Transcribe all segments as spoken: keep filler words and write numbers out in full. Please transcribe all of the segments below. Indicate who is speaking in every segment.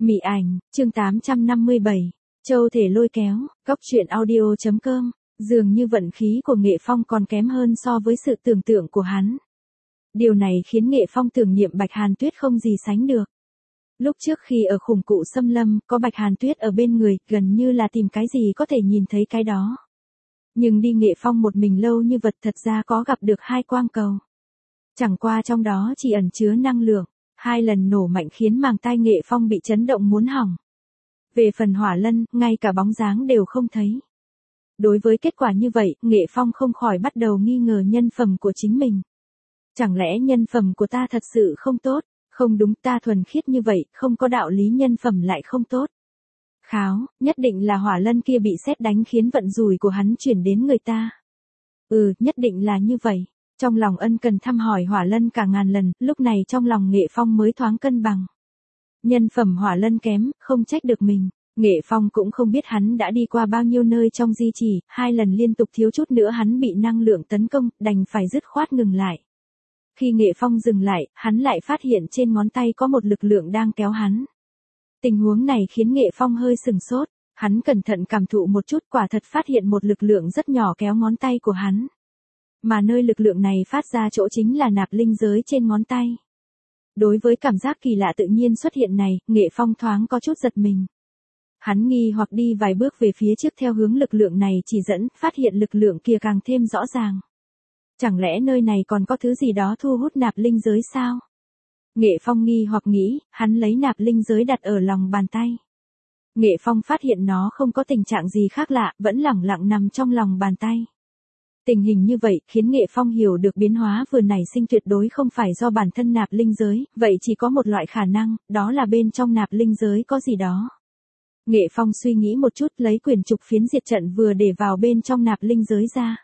Speaker 1: Mị ảnh, chương tám trăm năm mươi bảy, Châu thể lôi kéo, Cóc truyện audio chấm com, dường như vận khí của Nghệ Phong còn kém hơn so với sự tưởng tượng của hắn. Điều này khiến Nghệ Phong tưởng niệm Bạch Hàn Tuyết không gì sánh được. Lúc trước khi ở khủng cụ xâm lâm, có Bạch Hàn Tuyết ở bên người, gần như là tìm cái gì có thể nhìn thấy cái đó. Nhưng đi Nghệ Phong một mình lâu như vật thật ra có gặp được hai quang cầu. Chẳng qua trong đó chỉ ẩn chứa năng lượng, hai lần nổ mạnh khiến màng tai Nghệ Phong bị chấn động muốn hỏng. Về phần hỏa lân, ngay cả bóng dáng đều không thấy. Đối với kết quả như vậy, Nghệ Phong không khỏi bắt đầu nghi ngờ nhân phẩm của chính mình. Chẳng lẽ nhân phẩm của ta thật sự không tốt? Không đúng, ta thuần khiết như vậy, không có đạo lý nhân phẩm lại không tốt. Kháo, nhất định là hỏa lân kia bị sét đánh khiến vận rủi của hắn chuyển đến người ta. Ừ, nhất định là như vậy. Trong lòng ân cần thăm hỏi hỏa lân cả ngàn lần, lúc này trong lòng Nghệ Phong mới thoáng cân bằng. Nhân phẩm hỏa lân kém, không trách được mình. Nghệ Phong cũng không biết hắn đã đi qua bao nhiêu nơi trong di chỉ, hai lần liên tục thiếu chút nữa hắn bị năng lượng tấn công, đành phải dứt khoát ngừng lại. Khi Nghệ Phong dừng lại, hắn lại phát hiện trên ngón tay có một lực lượng đang kéo hắn. Tình huống này khiến Nghệ Phong hơi sừng sốt, hắn cẩn thận cảm thụ một chút, quả thật phát hiện một lực lượng rất nhỏ kéo ngón tay của hắn. Mà nơi lực lượng này phát ra chỗ chính là nạp linh giới trên ngón tay. Đối với cảm giác kỳ lạ tự nhiên xuất hiện này, Nghệ Phong thoáng có chút giật mình. Hắn nghi hoặc đi vài bước về phía trước theo hướng lực lượng này chỉ dẫn, phát hiện lực lượng kia càng thêm rõ ràng. Chẳng lẽ nơi này còn có thứ gì đó thu hút nạp linh giới sao? Nghệ Phong nghi hoặc nghĩ, hắn lấy nạp linh giới đặt ở lòng bàn tay. Nghệ Phong phát hiện nó không có tình trạng gì khác lạ, vẫn lẳng lặng nằm trong lòng bàn tay. Tình hình như vậy khiến Nghệ Phong hiểu được biến hóa vừa nảy sinh tuyệt đối không phải do bản thân nạp linh giới, vậy chỉ có một loại khả năng, đó là bên trong nạp linh giới có gì đó. Nghệ Phong suy nghĩ một chút, lấy quyển trục phiến diệt trận vừa để vào bên trong nạp linh giới ra.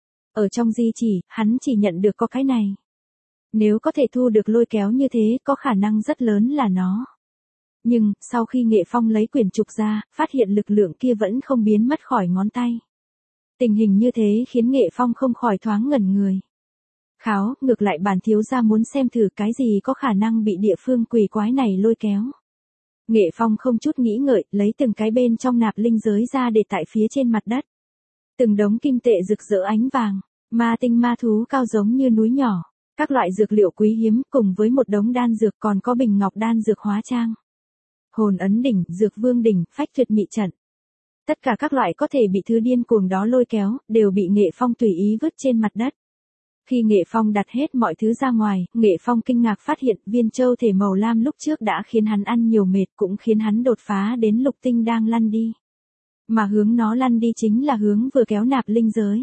Speaker 1: Ở trong di chỉ, hắn chỉ nhận được có cái này. Nếu có thể thu được lôi kéo như thế, có khả năng rất lớn là nó. Nhưng, sau khi Nghệ Phong lấy quyển trục ra, phát hiện lực lượng kia vẫn không biến mất khỏi ngón tay. Tình hình như thế khiến Nghệ Phong không khỏi thoáng ngẩn người. Kháo, ngược lại bản thiếu gia muốn xem thử cái gì có khả năng bị địa phương quỷ quái này lôi kéo. Nghệ Phong không chút nghĩ ngợi, lấy từng cái bên trong nạp linh giới ra để tại phía trên mặt đất. Từng đống kim tệ rực rỡ ánh vàng, ma tinh ma thú cao giống như núi nhỏ, các loại dược liệu quý hiếm cùng với một đống đan dược, còn có bình ngọc đan dược hóa trang. Hồn ấn đỉnh, dược vương đỉnh, phách tuyệt mị trận. Tất cả các loại có thể bị thứ điên cuồng đó lôi kéo, đều bị Nghệ Phong tùy ý vứt trên mặt đất. Khi Nghệ Phong đặt hết mọi thứ ra ngoài, Nghệ Phong kinh ngạc phát hiện viên châu thể màu lam lúc trước đã khiến hắn ăn nhiều mệt, cũng khiến hắn đột phá đến lục tinh đang lăn đi. Mà hướng nó lăn đi chính là hướng vừa kéo nạp linh giới.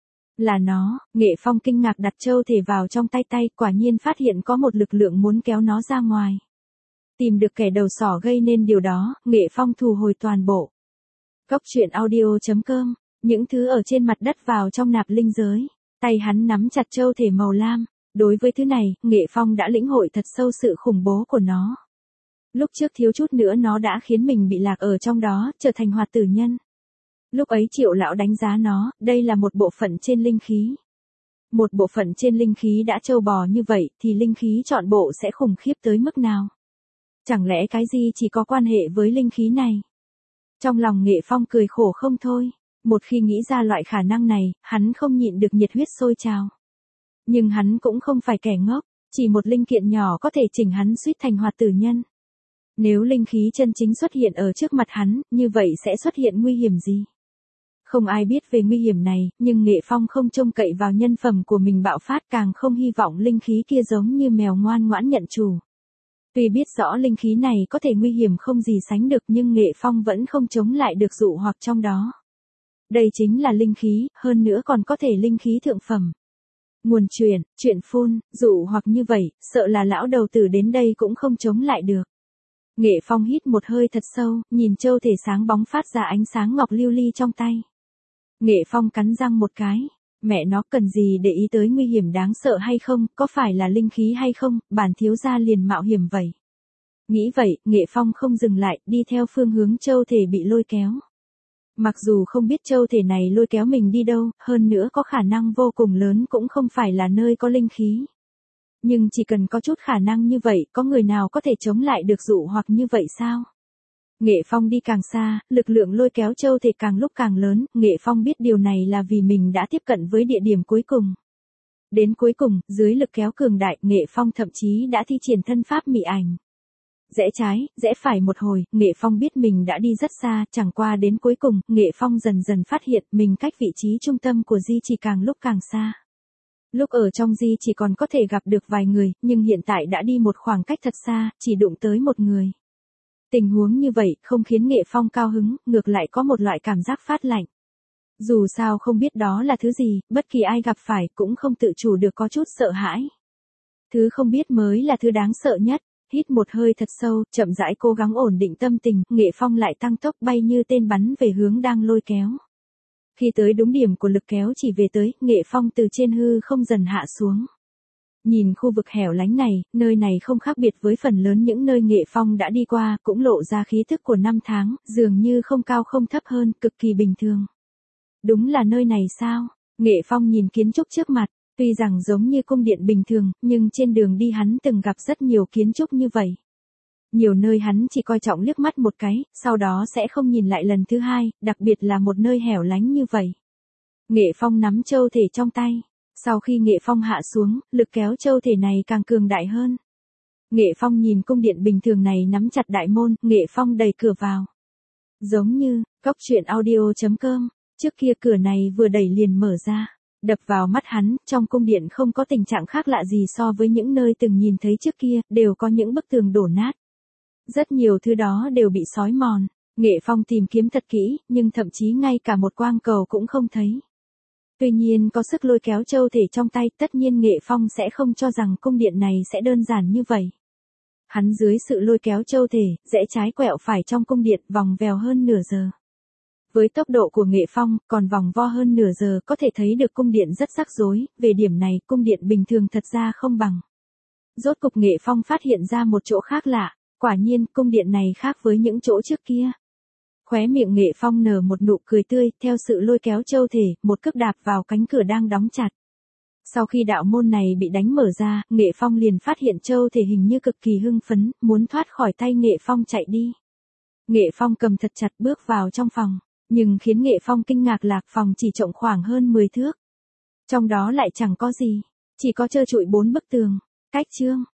Speaker 1: Là nó, Nghệ Phong kinh ngạc đặt châu thể vào trong tay tay, quả nhiên phát hiện có một lực lượng muốn kéo nó ra ngoài. Tìm được kẻ đầu sỏ gây nên điều đó, Nghệ Phong thu hồi toàn bộ. Cóc truyện audio chấm com, những thứ ở trên mặt đất vào trong nạp linh giới. Tay hắn nắm chặt châu thể màu lam. Đối với thứ này, Nghệ Phong đã lĩnh hội thật sâu sự khủng bố của nó. Lúc trước thiếu chút nữa nó đã khiến mình bị lạc ở trong đó, trở thành hoạt tử nhân. Lúc ấy Triệu lão đánh giá nó, đây là một bộ phận trên linh khí. Một bộ phận trên linh khí đã trâu bò như vậy, thì linh khí trọn bộ sẽ khủng khiếp tới mức nào? Chẳng lẽ cái gì chỉ có quan hệ với linh khí này? Trong lòng Nghệ Phong cười khổ không thôi. Một khi nghĩ ra loại khả năng này, hắn không nhịn được nhiệt huyết sôi trào. Nhưng hắn cũng không phải kẻ ngốc, chỉ một linh kiện nhỏ có thể chỉnh hắn suýt thành hoạt tử nhân. Nếu linh khí chân chính xuất hiện ở trước mặt hắn, như vậy sẽ xuất hiện nguy hiểm gì? Không ai biết về nguy hiểm này, nhưng Nghệ Phong không trông cậy vào nhân phẩm của mình bạo phát, càng không hy vọng linh khí kia giống như mèo ngoan ngoãn nhận chủ. Tuy biết rõ linh khí này có thể nguy hiểm không gì sánh được, nhưng Nghệ Phong vẫn không chống lại được dụ hoặc trong đó. Đây chính là linh khí, hơn nữa còn có thể linh khí thượng phẩm. Nguồn truyền, chuyện phun, dụ hoặc như vậy, sợ là lão đầu tử đến đây cũng không chống lại được. Nghệ Phong hít một hơi thật sâu, nhìn châu thể sáng bóng phát ra ánh sáng ngọc lưu ly trong tay. Nghệ Phong cắn răng một cái, mẹ nó cần gì để ý tới nguy hiểm đáng sợ hay không, có phải là linh khí hay không, bản thiếu gia liền mạo hiểm vậy. Nghĩ vậy, Nghệ Phong không dừng lại, đi theo phương hướng châu thể bị lôi kéo. Mặc dù không biết châu thể này lôi kéo mình đi đâu, hơn nữa có khả năng vô cùng lớn cũng không phải là nơi có linh khí. Nhưng chỉ cần có chút khả năng như vậy, có người nào có thể chống lại được dụ hoặc như vậy sao? Nghệ Phong đi càng xa, lực lượng lôi kéo châu thể càng lúc càng lớn, Nghệ Phong biết điều này là vì mình đã tiếp cận với địa điểm cuối cùng. Đến cuối cùng, dưới lực kéo cường đại, Nghệ Phong thậm chí đã thi triển thân pháp mị ảnh. Rẽ trái, rẽ phải một hồi, Nghệ Phong biết mình đã đi rất xa, chẳng qua đến cuối cùng, Nghệ Phong dần dần phát hiện mình cách vị trí trung tâm của di chỉ càng lúc càng xa. Lúc ở trong di chỉ còn có thể gặp được vài người, nhưng hiện tại đã đi một khoảng cách thật xa, chỉ đụng tới một người. Tình huống như vậy không khiến Nghệ Phong cao hứng, ngược lại có một loại cảm giác phát lạnh. Dù sao không biết đó là thứ gì, bất kỳ ai gặp phải cũng không tự chủ được có chút sợ hãi. Thứ không biết mới là thứ đáng sợ nhất. Hít một hơi thật sâu, chậm rãi cố gắng ổn định tâm tình, Nghệ Phong lại tăng tốc bay như tên bắn về hướng đang lôi kéo. Khi tới đúng điểm của lực kéo chỉ về tới, Nghệ Phong từ trên hư không dần hạ xuống. Nhìn khu vực hẻo lánh này, nơi này không khác biệt với phần lớn những nơi Nghệ Phong đã đi qua, cũng lộ ra khí thức của năm tháng, dường như không cao không thấp hơn, cực kỳ bình thường. Đúng là nơi này sao? Nghệ Phong nhìn kiến trúc trước mặt. Tuy rằng giống như cung điện bình thường, nhưng trên đường đi hắn từng gặp rất nhiều kiến trúc như vậy. Nhiều nơi hắn chỉ coi trọng liếc mắt một cái, sau đó sẽ không nhìn lại lần thứ hai, đặc biệt là một nơi hẻo lánh như vậy. Nghệ Phong nắm châu thể trong tay. Sau khi Nghệ Phong hạ xuống, lực kéo châu thể này càng cường đại hơn. Nghệ Phong nhìn cung điện bình thường này nắm chặt đại môn, Nghệ Phong đẩy cửa vào. Giống như, cốc truyện audio chấm com, trước kia cửa này vừa đẩy liền mở ra. Đập vào mắt hắn, trong cung điện không có tình trạng khác lạ gì so với những nơi từng nhìn thấy trước kia, đều có những bức tường đổ nát. Rất nhiều thứ đó đều bị xói mòn. Nghệ Phong tìm kiếm thật kỹ, nhưng thậm chí ngay cả một quang cầu cũng không thấy. Tuy nhiên có sức lôi kéo châu thể trong tay, tất nhiên Nghệ Phong sẽ không cho rằng cung điện này sẽ đơn giản như vậy. Hắn dưới sự lôi kéo châu thể, rẽ trái quẹo phải trong cung điện vòng vèo hơn nửa giờ. Với tốc độ của Nghệ Phong, còn vòng vo hơn nửa giờ có thể thấy được cung điện rất rắc rối, về điểm này cung điện bình thường thật ra không bằng. Rốt cục Nghệ Phong phát hiện ra một chỗ khác lạ, quả nhiên cung điện này khác với những chỗ trước kia. Khóe miệng Nghệ Phong nở một nụ cười tươi, theo sự lôi kéo châu thể, một cước đạp vào cánh cửa đang đóng chặt. Sau khi đạo môn này bị đánh mở ra, Nghệ Phong liền phát hiện châu thể hình như cực kỳ hưng phấn, muốn thoát khỏi tay Nghệ Phong chạy đi. Nghệ Phong cầm thật chặt bước vào trong phòng. Nhưng khiến Nghệ Phong kinh ngạc là phòng chỉ rộng khoảng hơn mười thước. Trong đó lại chẳng có gì, chỉ có trơ trụi bốn bức tường. Cách chương,